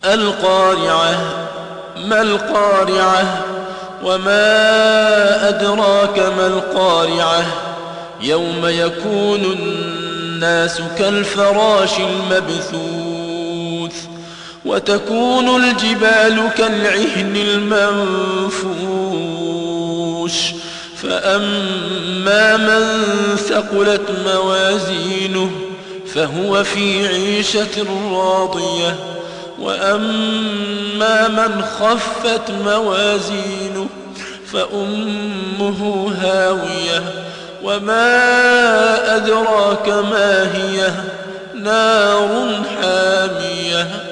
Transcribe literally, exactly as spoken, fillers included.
القارعة. ما القارعة؟ وما أدراك ما القارعة. يوم يكون الناس كالفراش المبثوث وتكون الجبال كالعهن المنفوش. فأما من ثقلت موازينه فهو في عيشة راضية، وأما من خفت موازينه فأمه هاوية. وما أدراك ما هي؟ نار حامية.